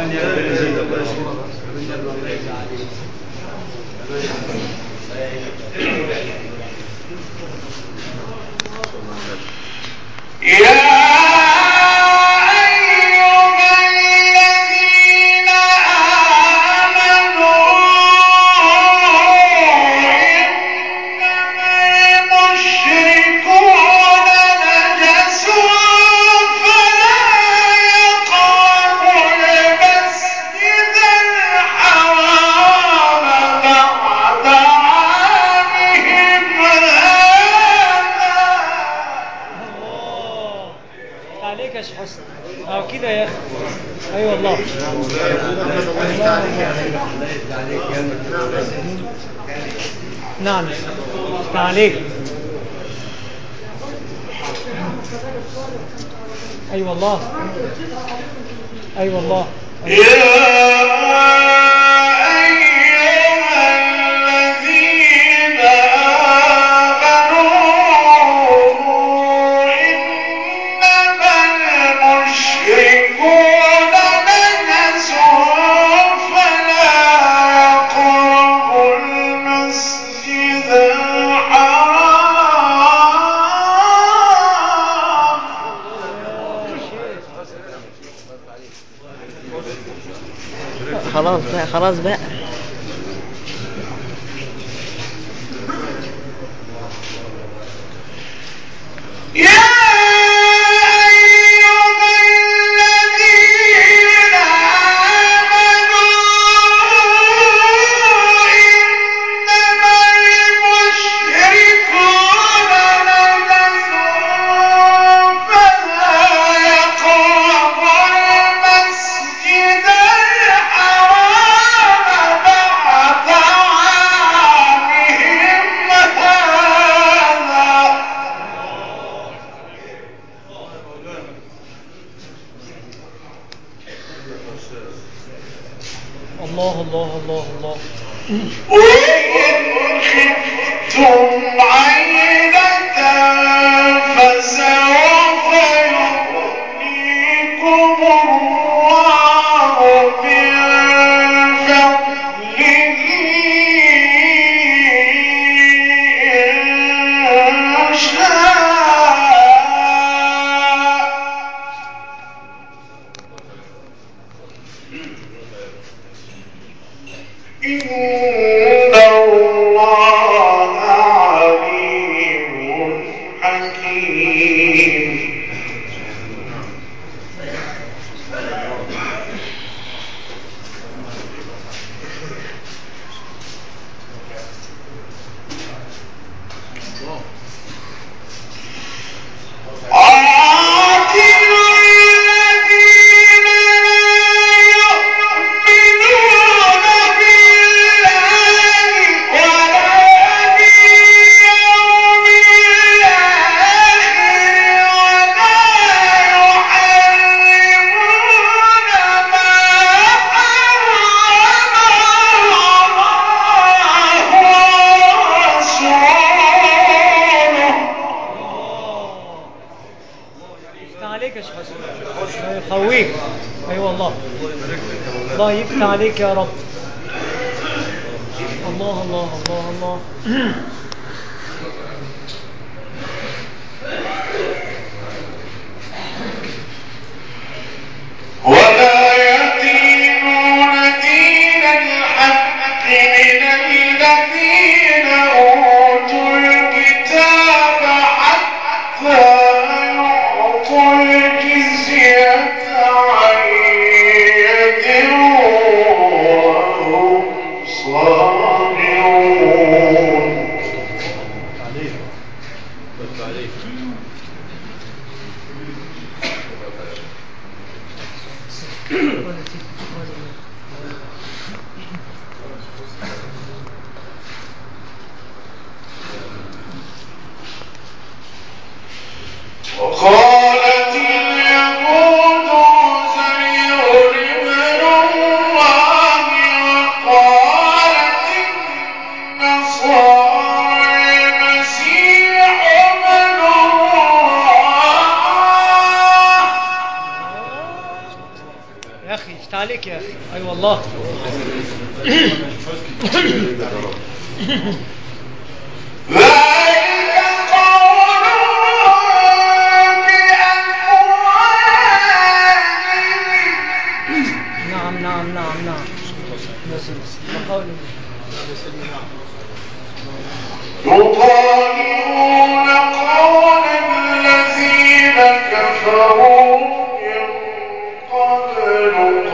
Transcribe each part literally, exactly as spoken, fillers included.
نعم تعليق. أي والله أي والله خلاص بقى خلاص بقى الله الله الله الله. وإن خفتم عيلة فسوف يغنيكم الله من فضله إن شاء. إن الله عليم حكيم. يقويك. اي والله الله يفتح عليك يا رب. الله الله الله الله. ولا يدينون دين الحق من الذين أوتوا الكتاب حتى يعطوا الجزية عن يد وهم صاغرون. وقالت اليهود عزير ابن الله وقالت النصارى المسيح ابن الله. يا أخي ايش عليك يا أخي. أي أيوة والله. ذلك قولهم بأفواههم نعم نعم نعم نعم. وقوله يضاهئون قول الذين كفروا من قبل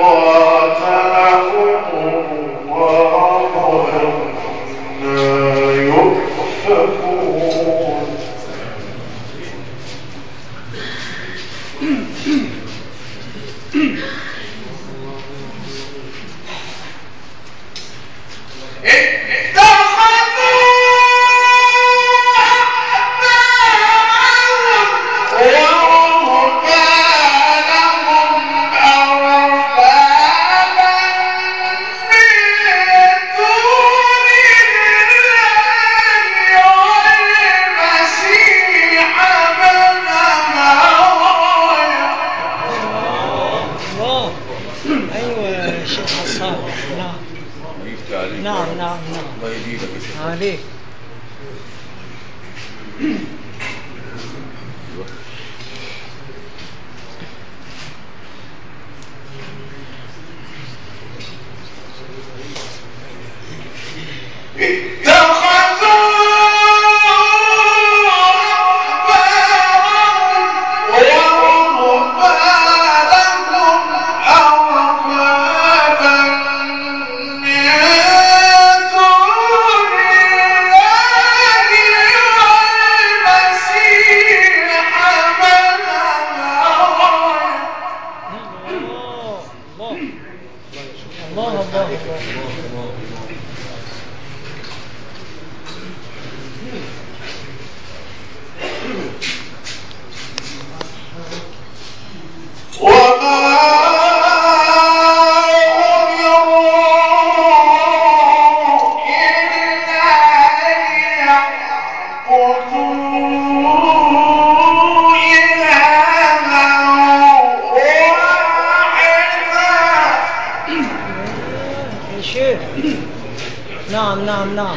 قاتلهم الله أنى يؤفكون الله. أيوة يا شيخ حسان. نعم نعم نعم نعم. عليك. الله الله الله الله. يا شيخ. نعم نعم نعم.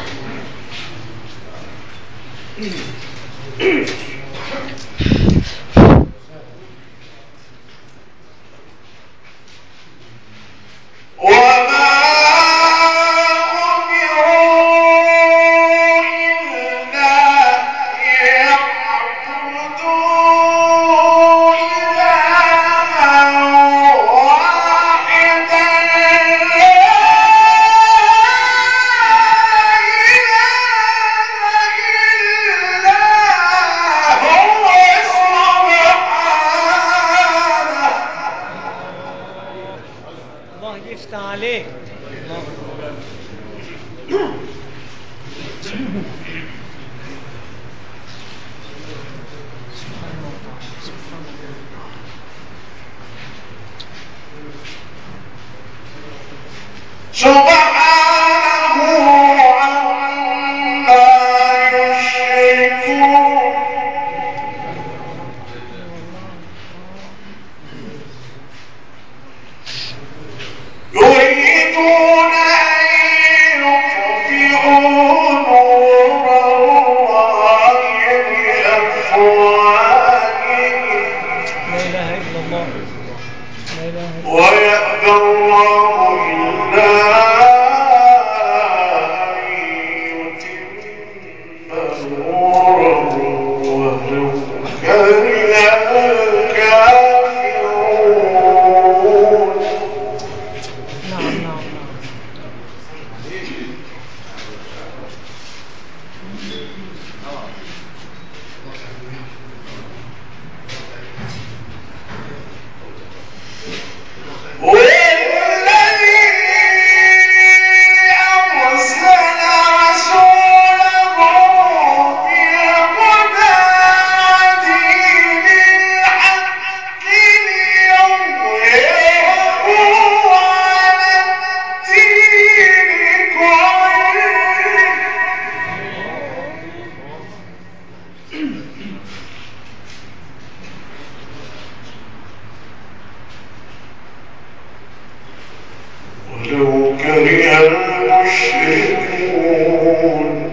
الله يفتح عليك. الله. سبحان الله سبحان الله. سبحانه عما يشركون يريدون أن يطفئوا نور الله بأفواههم لا إله إلا الله. لا إله إلا الله. ويأبى الله إلا أن يتم نوره ولو كره الكافرون. نعم نعم نعم. والذين ولو كره المشركون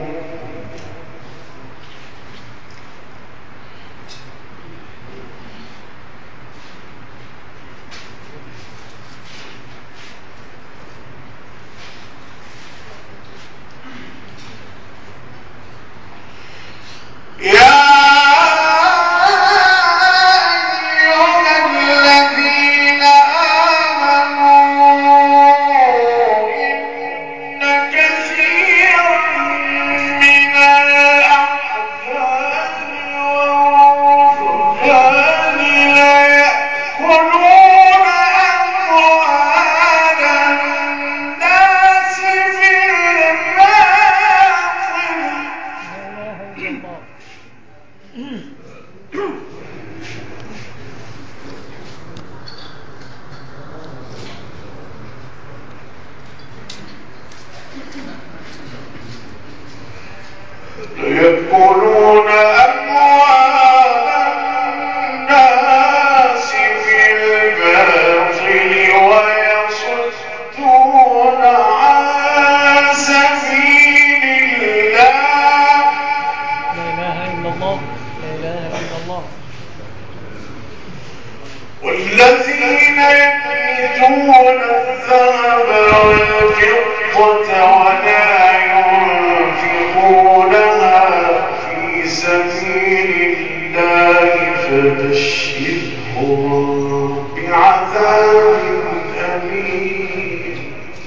يأكلون أموال الناس بالباطل ويصدون عن سبيل الله. لا إله إلا الله، لا إله إلا الله. والذين يكنزون الذهب والفضة ولا ينفقونها في سبيل الله فبشرهم بعذاب أليم.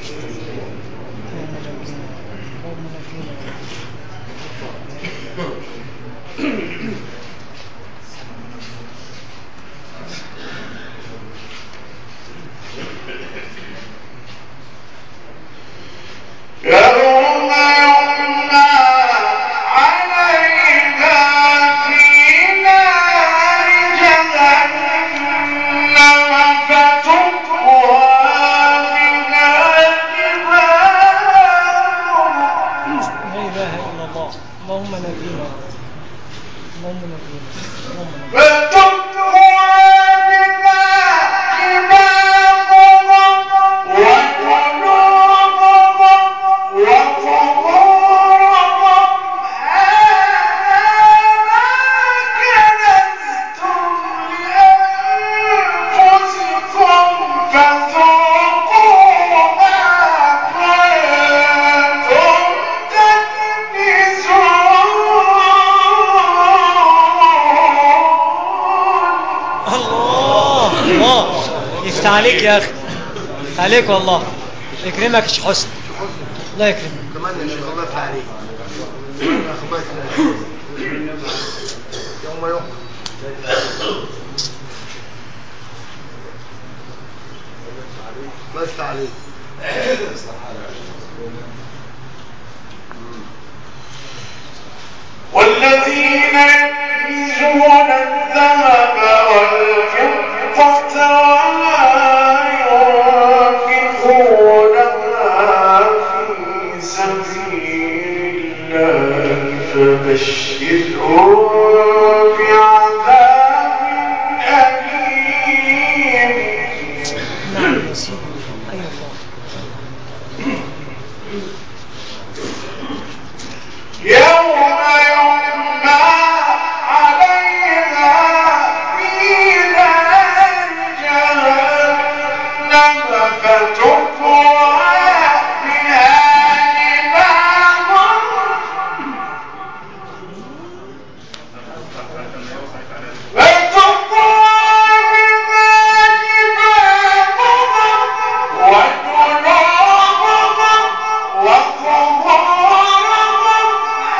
يوم يحمى عليها في نار جهنم فتكوى بها جباههم. لا إله إلا الله. اللهم نجينا، اللهم نجينا، اللهم نجينا. فتكوى بها جباههم وجنوبهم وظهورهم هذا ما كنزتم لأنفسكم فذوقوا ما كنتم تكنزون. الله الله يفتح عليك يا أخي، عليك والله، يكرمك يا شيخ حسن، الله يكرمك. كمان يا شيخ الله يفتح عليك. يوم يوم الله يفتح عليك. والذين يكنزون الذهب والفضة ولا ينفقونها في سبيل الله فبشرهم بعذاب أليم. نعم يا سيدي، أي الله. يوم يحمى عليها في نار جهنم فتكوى بها جباههم فتكوى بها جباههم وجنوبهم وظهورهم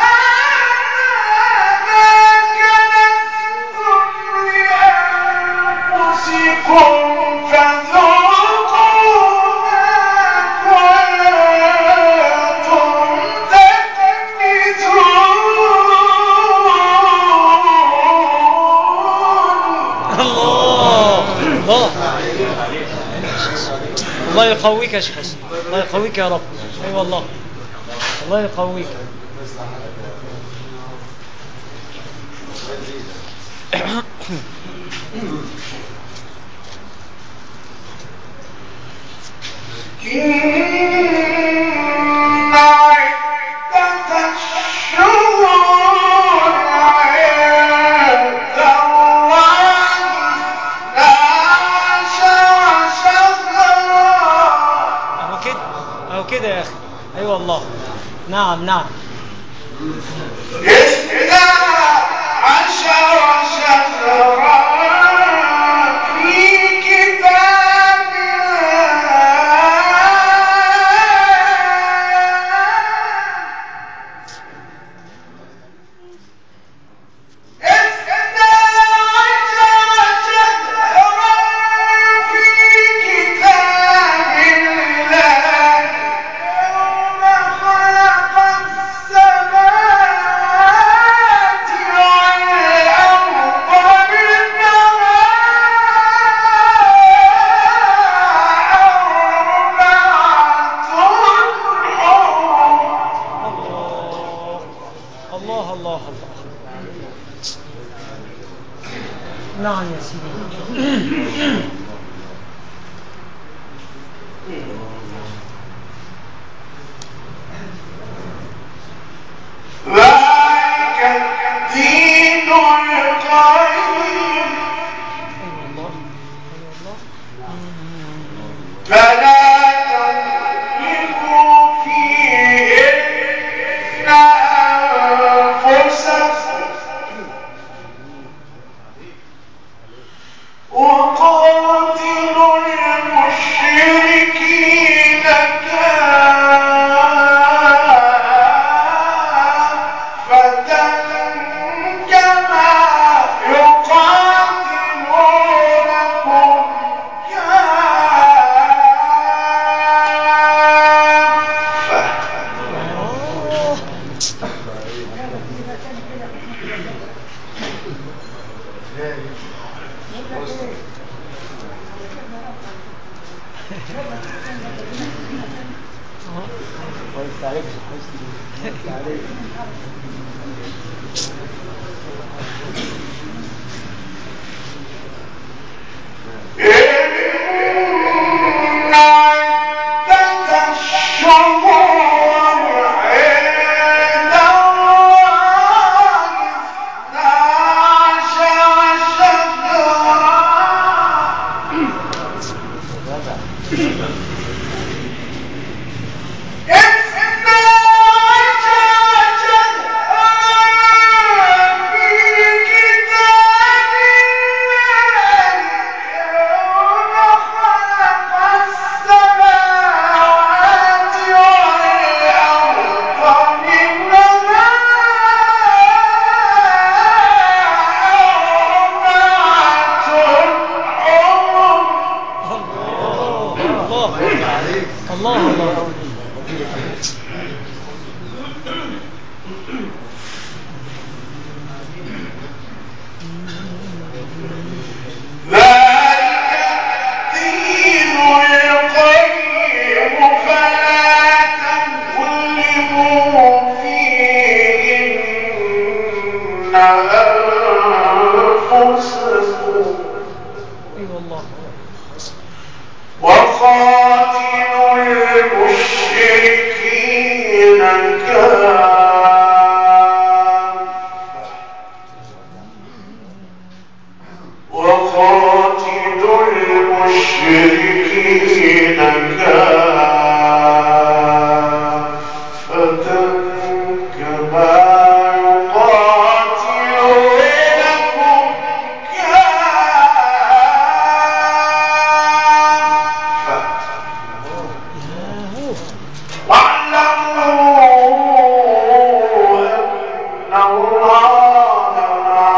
هذا كنزتم لأنفسكم فذوقوا ما كنتم تكنزون. الله الله، الله يقويك يا شيخ حسن، الله يقويك يا رب. اي والله، الله يقويك. إن عدة الشهور عند الله اثنا عشر شهرا أهو كده أهو كده يا أخي أيوة والله نعم نعم اثنا عشر شهرا في كتاب الله اثنا عشر شهرا في كتاب الله يوم خلق السماوات والأرض منها أربعة حرم. الله الله الله الله نعم يا سيدي ذلك الدين القيم أيوة الله أيوة الله فلا تظلموا فيهن أنفسكم وقاتلوا المشركين كافة كما يقاتلونكم كافة إن عدة الشهور عند الله اثنا عشر شهرا اثنا عشر شهرا في كتاب الله يوم خلق السماوات والأرض منها أربعة حرم. الله الله الله ذلك الدين القيم فلا تظلموا فيهن أنفسكم أيوة الله وقاتلوا المشركين كافة وقاتلوا المشركين كافة كما يقاتلونكم كافة ياهو واعلموا أن الله مع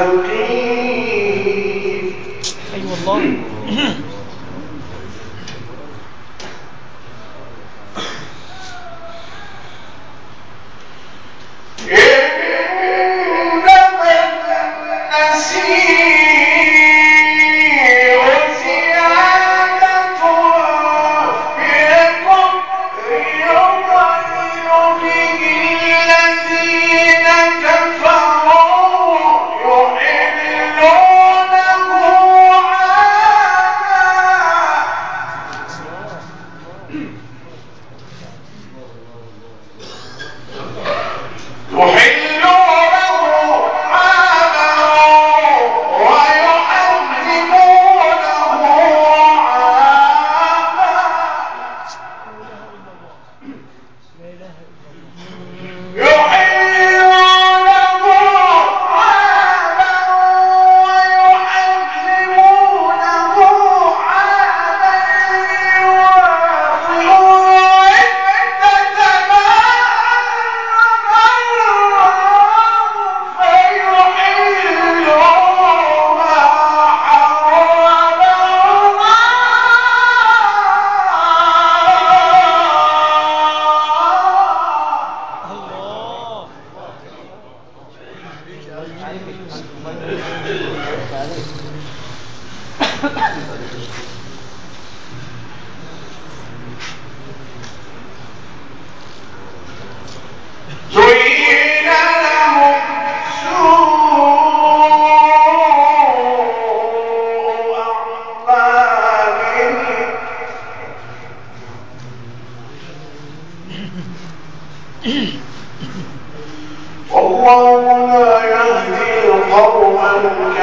المتقين أيوة الله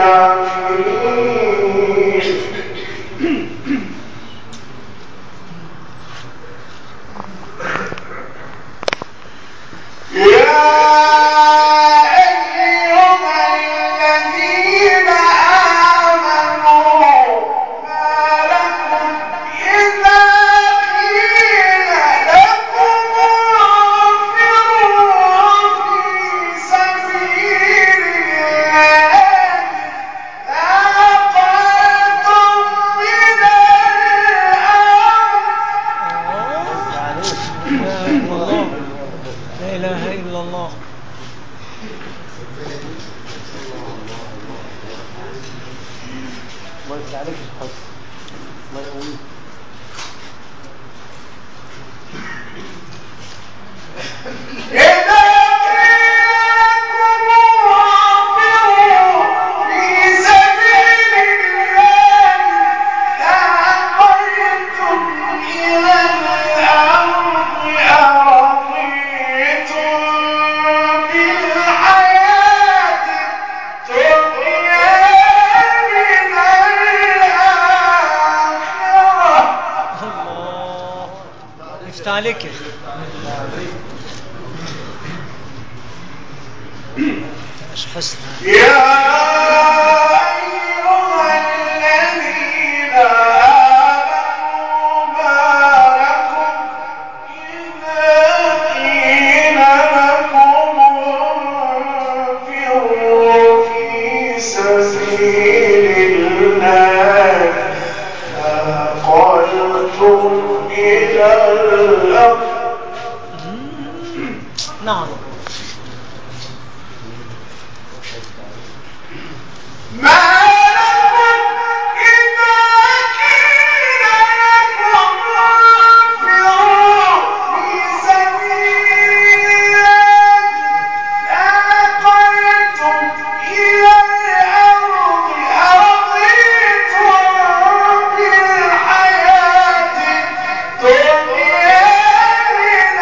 عليك ايش حسن يا أيها الذين آمنوا ما لكم إذا قيل لكم انفروا في سبيل الله ثاقلتم إلى الأرض. نعم. ما لكم إذا قيل لكم انفروا في سبيل الله ثاقلتم إلى الأرض أرضيتم بالحياة الدنيا من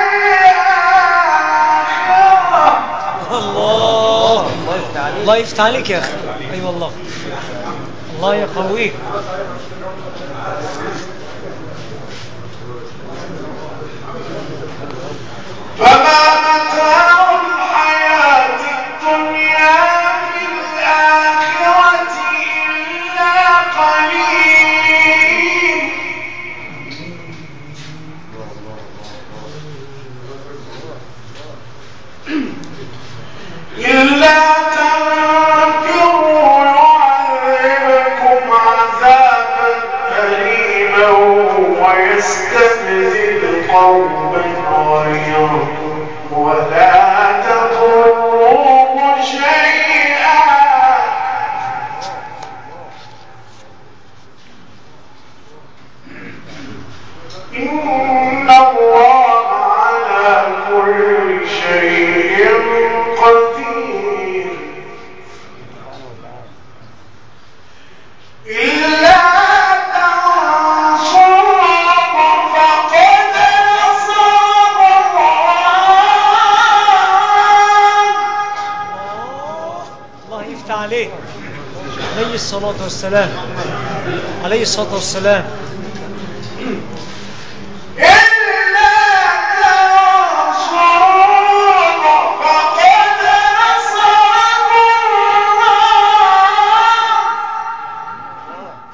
الآخرة. الله الله يفتح عليك يا أخي. أي أيوة والله الله يقويك. فما متاع الحياة الدنيا في الآخرة إلا قليل. إلا تنفروا يعذبكم عذابا أليما ويستبدل قوما غيركم ولا تضروه شيئا. إن الله على كل شيء قدير. إلا تنصروه فقد نصره الله. الله يفتح عليك. عليه الصلاة والسلام عليه الصلاة والسلام. إلا تنصروه فقد نصره الله.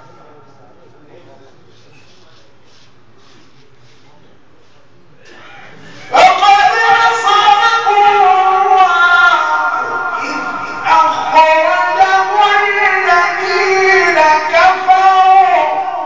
فقد نصره الله إذ أخرجه الذين كفروا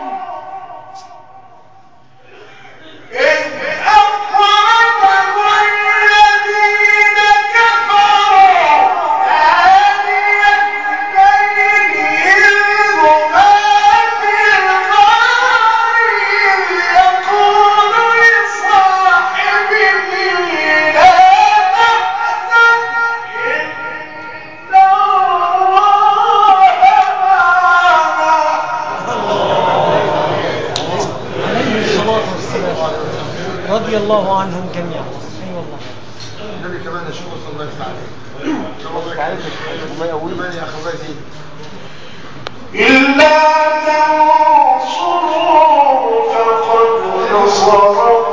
إذ أخرجه الذين كفروا ثاني اثنين إذ هما في الغار إذ يقول لصاحبه لا تحزن إن الله عليه الصلاة والسلام رضي الله عنهم جميعا. أي أيوة والله. النبي كمان يشوف صلى الله عليه وسلم. إلا تنصروه فقد نصره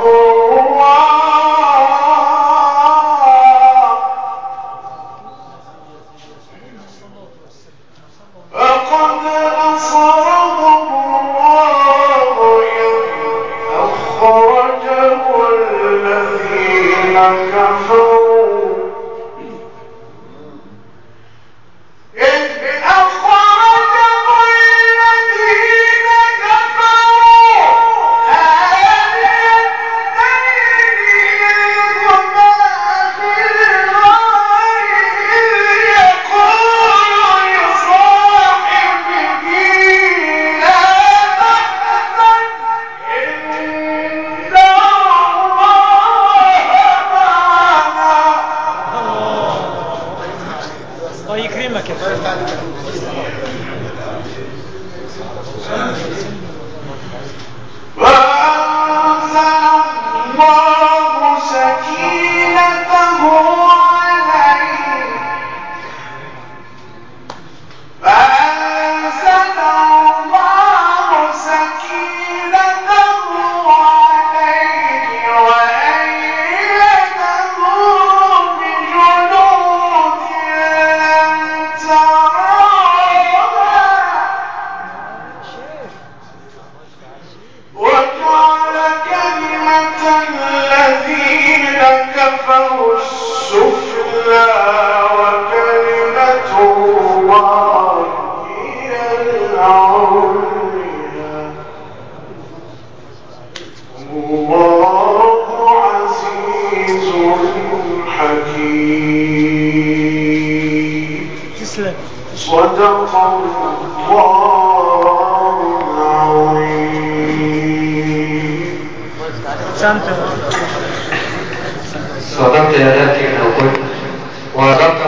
فقد نصره الله إذ أخرجه الذين كفروا إذ أخرجه الذين كفروا ثاني اثنين هما في الغار إذ يقول لصاحبه لا تحزن إن الله معنا الله يكرمك يا أخي. وأنزل الله سكينته عليه فأنزل الله سكينته عليه وأيده بجنود لم تروها وجعل كلمة الذين كفروا السفلى وكلمة الله هي العليا والله عزيز حكيم تسلم. صدق الله العظيم أحسنت. صدقت يا ذاتي لو قلت وصدقت